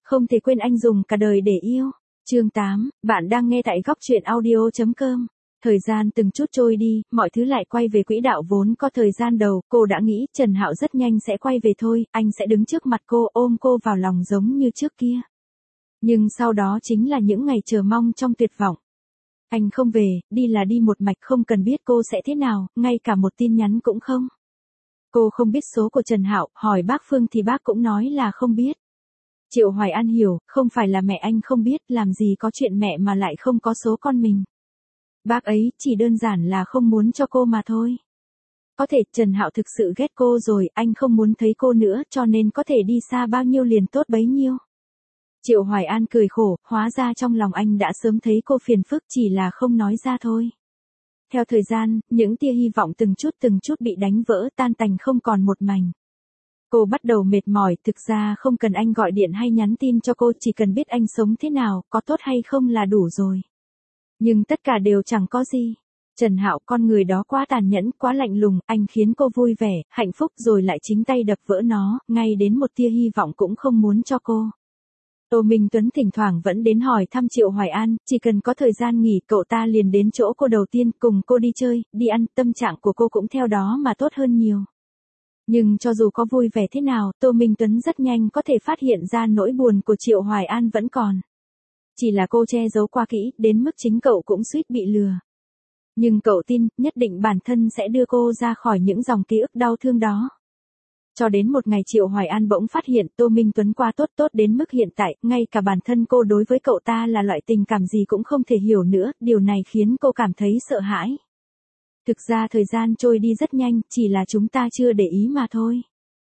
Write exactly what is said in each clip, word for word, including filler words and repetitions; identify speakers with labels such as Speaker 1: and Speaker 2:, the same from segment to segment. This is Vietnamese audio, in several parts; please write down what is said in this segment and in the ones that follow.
Speaker 1: Không thể quên anh dùng cả đời để yêu. Chương tám, bạn đang nghe tại góc truyện audio chấm com. Thời gian từng chút trôi đi, mọi thứ lại quay về quỹ đạo vốn có thời gian đầu, cô đã nghĩ Trần Hạo rất nhanh sẽ quay về thôi, anh sẽ đứng trước mặt cô, ôm cô vào lòng giống như trước kia. Nhưng sau đó chính là những ngày chờ mong trong tuyệt vọng. Anh không về, đi là đi một mạch, không cần biết cô sẽ thế nào, ngay cả một tin nhắn cũng không. Cô không biết số của Trần Hạo, hỏi bác Phương thì bác cũng nói là không biết. Triệu Hoài An hiểu, không phải là mẹ anh không biết, làm gì có chuyện mẹ mà lại không có số con mình. Bác ấy chỉ đơn giản là không muốn cho cô mà thôi. Có thể Trần Hạo thực sự ghét cô rồi, anh không muốn thấy cô nữa, cho nên có thể đi xa bao nhiêu liền tốt bấy nhiêu. Triệu Hoài An cười khổ, hóa ra trong lòng anh đã sớm thấy cô phiền phức, chỉ là không nói ra thôi. Theo thời gian, những tia hy vọng từng chút từng chút bị đánh vỡ, tan tành không còn một mảnh. Cô bắt đầu mệt mỏi, thực ra không cần anh gọi điện hay nhắn tin cho cô, chỉ cần biết anh sống thế nào, có tốt hay không là đủ rồi. Nhưng tất cả đều chẳng có gì. Trần Hạo, con người đó quá tàn nhẫn, quá lạnh lùng, anh khiến cô vui vẻ, hạnh phúc rồi lại chính tay đập vỡ nó, ngay đến một tia hy vọng cũng không muốn cho cô. Tô Minh Tuấn thỉnh thoảng vẫn đến hỏi thăm Triệu Hoài An, chỉ cần có thời gian nghỉ cậu ta liền đến chỗ cô đầu tiên, cùng cô đi chơi, đi ăn, tâm trạng của cô cũng theo đó mà tốt hơn nhiều. Nhưng cho dù có vui vẻ thế nào, Tô Minh Tuấn rất nhanh có thể phát hiện ra nỗi buồn của Triệu Hoài An vẫn còn. Chỉ là cô che giấu quá kỹ, đến mức chính cậu cũng suýt bị lừa. Nhưng cậu tin, nhất định bản thân sẽ đưa cô ra khỏi những dòng ký ức đau thương đó. Cho đến một ngày Triệu Hoài An bỗng phát hiện Tô Minh Tuấn qua tốt tốt đến mức hiện tại, ngay cả bản thân cô đối với cậu ta là loại tình cảm gì cũng không thể hiểu nữa, điều này khiến cô cảm thấy sợ hãi. Thực ra thời gian trôi đi rất nhanh, chỉ là chúng ta chưa để ý mà thôi.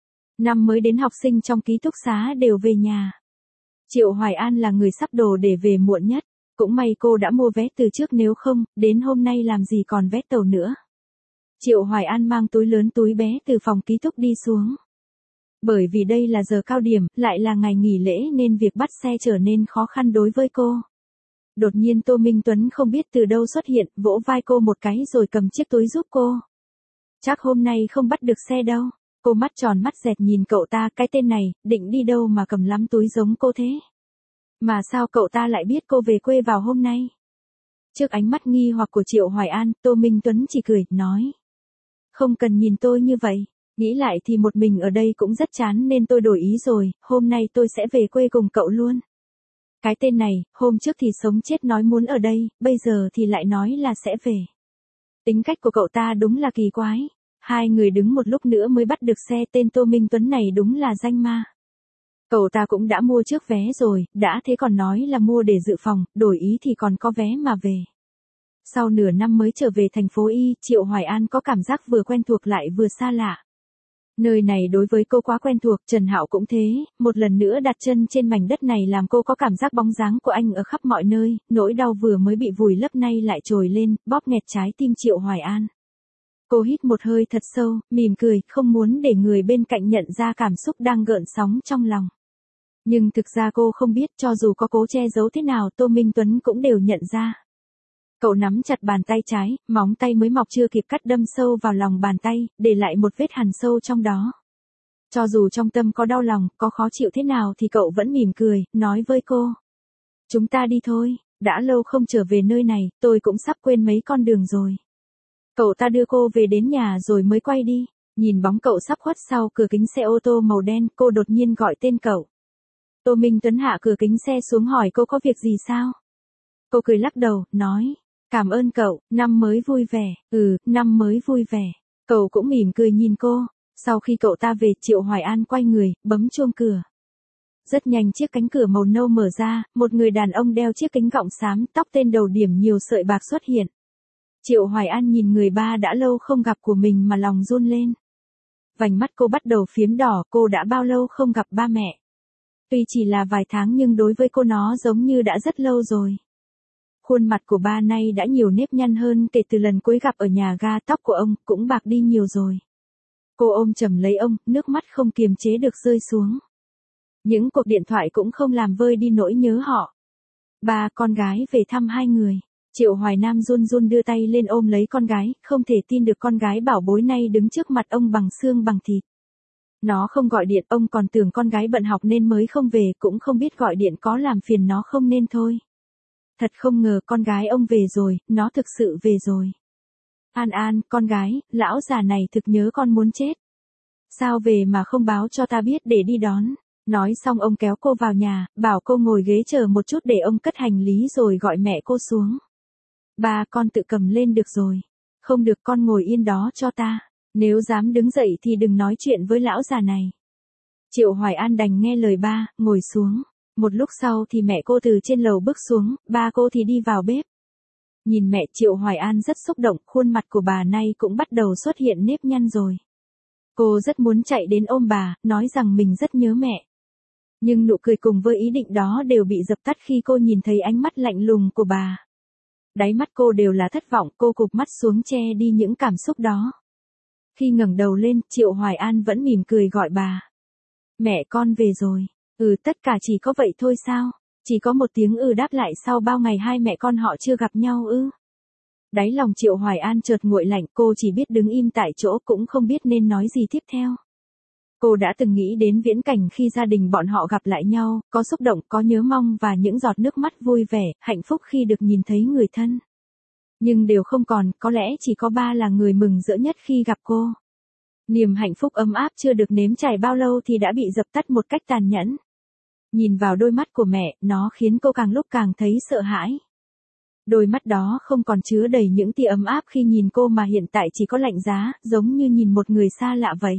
Speaker 1: Năm mới đến học sinh trong ký túc xá đều về nhà. Triệu Hoài An là người sắp đồ để về muộn nhất. Cũng may cô đã mua vé từ trước, nếu không, đến hôm nay làm gì còn vé tàu nữa. Triệu Hoài An mang túi lớn túi bé từ phòng ký túc đi xuống. Bởi vì đây là giờ cao điểm, lại là ngày nghỉ lễ nên việc bắt xe trở nên khó khăn đối với cô. Đột nhiên Tô Minh Tuấn không biết từ đâu xuất hiện, vỗ vai cô một cái rồi cầm chiếc túi giúp cô. Chắc hôm nay không bắt được xe đâu. Cô mắt tròn mắt dẹt nhìn cậu ta, cái tên này, định đi đâu mà cầm lắm túi giống cô thế? Mà sao cậu ta lại biết cô về quê vào hôm nay? Trước ánh mắt nghi hoặc của Triệu Hoài An, Tô Minh Tuấn chỉ cười, nói. Không cần nhìn tôi như vậy, nghĩ lại thì một mình ở đây cũng rất chán nên tôi đổi ý rồi, hôm nay tôi sẽ về quê cùng cậu luôn. Cái tên này, hôm trước thì sống chết nói muốn ở đây, bây giờ thì lại nói là sẽ về. Tính cách của cậu ta đúng là kỳ quái. Hai người đứng một lúc nữa mới bắt được xe, tên Tô Minh Tuấn này đúng là danh ma. Cậu ta cũng đã mua trước vé rồi, đã thế còn nói là mua để dự phòng, đổi ý thì còn có vé mà về. Sau nửa năm mới trở về thành phố Y, Triệu Hoài An có cảm giác vừa quen thuộc lại vừa xa lạ. Nơi này đối với cô quá quen thuộc, Trần Hạo cũng thế, một lần nữa đặt chân trên mảnh đất này làm cô có cảm giác bóng dáng của anh ở khắp mọi nơi, nỗi đau vừa mới bị vùi lấp nay lại trồi lên, bóp nghẹt trái tim Triệu Hoài An. Cô hít một hơi thật sâu, mỉm cười, không muốn để người bên cạnh nhận ra cảm xúc đang gợn sóng trong lòng. Nhưng thực ra cô không biết, cho dù có cố che giấu thế nào, Tô Minh Tuấn cũng đều nhận ra. Cậu nắm chặt bàn tay trái, móng tay mới mọc chưa kịp cắt đâm sâu vào lòng bàn tay, để lại một vết hằn sâu trong đó. Cho dù trong tâm có đau lòng, có khó chịu thế nào thì cậu vẫn mỉm cười, nói với cô. Chúng ta đi thôi, đã lâu không trở về nơi này, tôi cũng sắp quên mấy con đường rồi. Cậu ta đưa cô về đến nhà rồi mới quay đi, nhìn bóng cậu sắp khuất sau cửa kính xe ô tô màu đen, cô đột nhiên gọi tên cậu. Tô Minh Tuấn hạ cửa kính xe xuống hỏi cô có việc gì sao? Cô cười lắc đầu, nói, cảm ơn cậu, năm mới vui vẻ, ừ, năm mới vui vẻ. Cậu cũng mỉm cười nhìn cô, sau khi cậu ta về, Triệu Hoài An quay người, bấm chuông cửa. Rất nhanh chiếc cánh cửa màu nâu mở ra, một người đàn ông đeo chiếc kính gọng xám, tóc tên đầu điểm nhiều sợi bạc xuất hiện. Triệu Hoài An nhìn người ba đã lâu không gặp của mình mà lòng run lên. Vành mắt cô bắt đầu phiếm đỏ, cô đã bao lâu không gặp ba mẹ. Tuy chỉ là vài tháng nhưng đối với cô nó giống như đã rất lâu rồi. Khuôn mặt của ba nay đã nhiều nếp nhăn hơn kể từ lần cuối gặp ở nhà ga, tóc của ông cũng bạc đi nhiều rồi. Cô ôm chầm lấy ông, nước mắt không kiềm chế được rơi xuống. Những cuộc điện thoại cũng không làm vơi đi nỗi nhớ họ. Ba con gái về thăm hai người. Triệu Hoài Nam run run đưa tay lên ôm lấy con gái, không thể tin được con gái bảo bối nay đứng trước mặt ông bằng xương bằng thịt. Nó không gọi điện, ông còn tưởng con gái bận học nên mới không về, cũng không biết gọi điện có làm phiền nó không nên thôi. Thật không ngờ con gái ông về rồi, nó thực sự về rồi. An An, con gái, lão già này thực nhớ con muốn chết. Sao về mà không báo cho ta biết để đi đón. Nói xong ông kéo cô vào nhà, bảo cô ngồi ghế chờ một chút để ông cất hành lý rồi gọi mẹ cô xuống. Ba, con tự cầm lên được rồi. Không được, con ngồi yên đó cho ta. Nếu dám đứng dậy thì đừng nói chuyện với lão già này. Triệu Hoài An đành nghe lời ba, ngồi xuống. Một lúc sau thì mẹ cô từ trên lầu bước xuống, ba cô thì đi vào bếp. Nhìn mẹ, Triệu Hoài An rất xúc động, khuôn mặt của bà nay cũng bắt đầu xuất hiện nếp nhăn rồi. Cô rất muốn chạy đến ôm bà, nói rằng mình rất nhớ mẹ. Nhưng nụ cười cùng với ý định đó đều bị dập tắt khi cô nhìn thấy ánh mắt lạnh lùng của bà. Đáy mắt cô đều là thất vọng, cô cụp mắt xuống che đi những cảm xúc đó. Khi ngẩng đầu lên, Triệu Hoài An vẫn mỉm cười gọi bà. Mẹ con về rồi. Ừ, tất cả chỉ có vậy thôi sao? Chỉ có một tiếng ừ đáp lại sau bao ngày hai mẹ con họ chưa gặp nhau ư? Đáy lòng Triệu Hoài An chợt nguội lạnh, cô chỉ biết đứng im tại chỗ cũng không biết nên nói gì tiếp theo. Cô đã từng nghĩ đến viễn cảnh khi gia đình bọn họ gặp lại nhau, có xúc động, có nhớ mong và những giọt nước mắt vui vẻ, hạnh phúc khi được nhìn thấy người thân. Nhưng đều không còn, có lẽ chỉ có ba là người mừng rỡ nhất khi gặp cô. Niềm hạnh phúc ấm áp chưa được nếm trải bao lâu thì đã bị dập tắt một cách tàn nhẫn. Nhìn vào đôi mắt của mẹ, nó khiến cô càng lúc càng thấy sợ hãi. Đôi mắt đó không còn chứa đầy những tia ấm áp khi nhìn cô mà hiện tại chỉ có lạnh giá, giống như nhìn một người xa lạ vậy.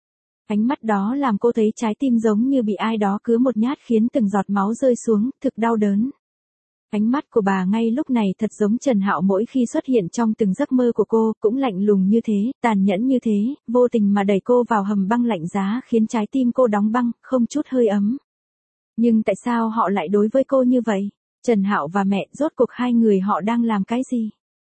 Speaker 1: Ánh mắt đó làm cô thấy trái tim giống như bị ai đó cứa một nhát khiến từng giọt máu rơi xuống, thực đau đớn. Ánh mắt của bà ngay lúc này thật giống Trần Hạo mỗi khi xuất hiện trong từng giấc mơ của cô, cũng lạnh lùng như thế, tàn nhẫn như thế, vô tình mà đẩy cô vào hầm băng lạnh giá khiến trái tim cô đóng băng, không chút hơi ấm. Nhưng tại sao họ lại đối với cô như vậy? Trần Hạo và mẹ, rốt cuộc hai người họ đang làm cái gì?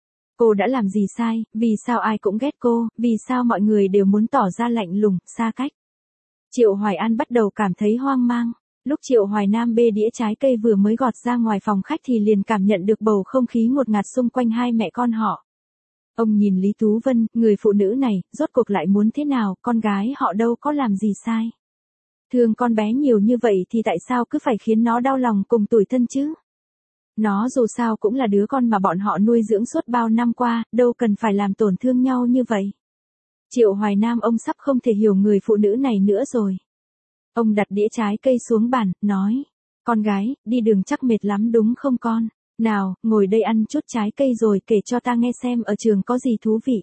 Speaker 1: Cô đã làm gì sai, vì sao ai cũng ghét cô, vì sao mọi người đều muốn tỏ ra lạnh lùng, xa cách? Triệu Hoài An bắt đầu cảm thấy hoang mang. Lúc Triệu Hoài Nam bê đĩa trái cây vừa mới gọt ra ngoài phòng khách thì liền cảm nhận được bầu không khí ngột ngạt xung quanh hai mẹ con họ. Ông nhìn Lý Tú Vân, người phụ nữ này, rốt cuộc lại muốn thế nào, con gái họ đâu có làm gì sai. Thương con bé nhiều như vậy thì tại sao cứ phải khiến nó đau lòng cùng tủi thân chứ? Nó dù sao cũng là đứa con mà bọn họ nuôi dưỡng suốt bao năm qua, đâu cần phải làm tổn thương nhau như vậy. Triệu Hoài Nam ông sắp không thể hiểu người phụ nữ này nữa rồi. Ông đặt đĩa trái cây xuống bàn, nói. Con gái, đi đường chắc mệt lắm đúng không con? Nào, ngồi đây ăn chút trái cây rồi kể cho ta nghe xem ở trường có gì thú vị.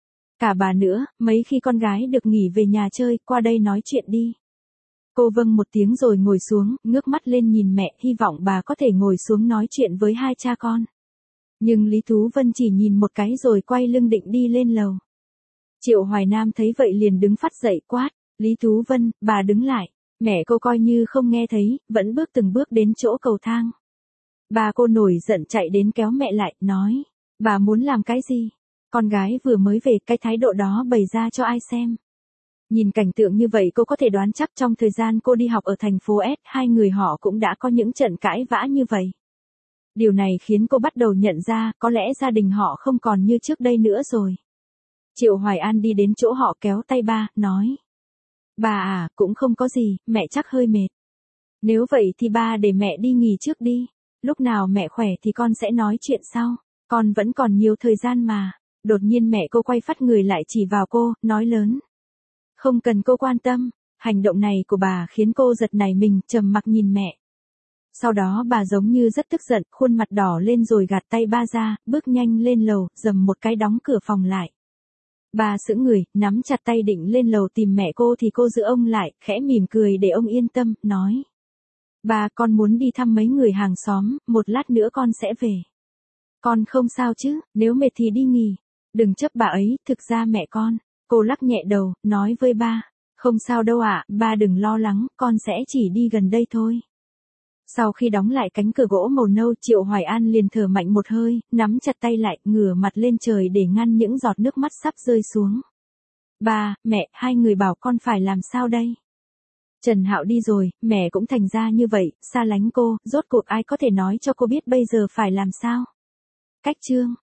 Speaker 1: Cả bà nữa, mấy khi con gái được nghỉ về nhà chơi, qua đây nói chuyện đi. Cô vâng một tiếng rồi ngồi xuống, ngước mắt lên nhìn mẹ, hy vọng bà có thể ngồi xuống nói chuyện với hai cha con. Nhưng Lý Tú Vân chỉ nhìn một cái rồi quay lưng định đi lên lầu. Triệu Hoài Nam thấy vậy liền đứng phắt dậy quát. Lý Tú Vân, bà đứng lại. Mẹ cô coi như không nghe thấy, vẫn bước từng bước đến chỗ cầu thang. Bà cô nổi giận chạy đến kéo mẹ lại, nói. Bà muốn làm cái gì? Con gái vừa mới về, cái thái độ đó bày ra cho ai xem? Nhìn cảnh tượng như vậy cô có thể đoán chắc trong thời gian cô đi học ở thành phố S, hai người họ cũng đã có những trận cãi vã như vậy. Điều này khiến cô bắt đầu nhận ra, có lẽ gia đình họ không còn như trước đây nữa rồi. Triệu Hoài An đi đến chỗ họ kéo tay ba, nói. Bà à, cũng không có gì, mẹ chắc hơi mệt. Nếu vậy thì ba để mẹ đi nghỉ trước đi. Lúc nào mẹ khỏe thì con sẽ nói chuyện sau. Con vẫn còn nhiều thời gian mà. Đột nhiên mẹ cô quay phắt người lại chỉ vào cô, nói lớn. Không cần cô quan tâm. Hành động này của bà khiến cô giật nảy mình, trầm mặc nhìn mẹ. Sau đó bà giống như rất tức giận, khuôn mặt đỏ lên rồi gạt tay ba ra, bước nhanh lên lầu, dầm một cái đóng cửa phòng lại. Bà sững người, nắm chặt tay định lên lầu tìm mẹ cô thì cô giữ ông lại, khẽ mỉm cười để ông yên tâm, nói. Bà, con muốn đi thăm mấy người hàng xóm, một lát nữa con sẽ về. Con không sao chứ, nếu mệt thì đi nghỉ. Đừng chấp bà ấy, thực ra mẹ con. Cô lắc nhẹ đầu, nói với ba. Không sao đâu ạ, ba đừng lo lắng, con sẽ chỉ đi gần đây thôi. Sau khi đóng lại cánh cửa gỗ màu nâu, Triệu Hoài An liền thở mạnh một hơi, nắm chặt tay lại, ngửa mặt lên trời để ngăn những giọt nước mắt sắp rơi xuống. Ba, mẹ, hai người bảo con phải làm sao đây? Trần Hạo đi rồi, mẹ cũng thành ra như vậy, xa lánh cô, rốt cuộc ai có thể nói cho cô biết bây giờ phải làm sao? Cách chương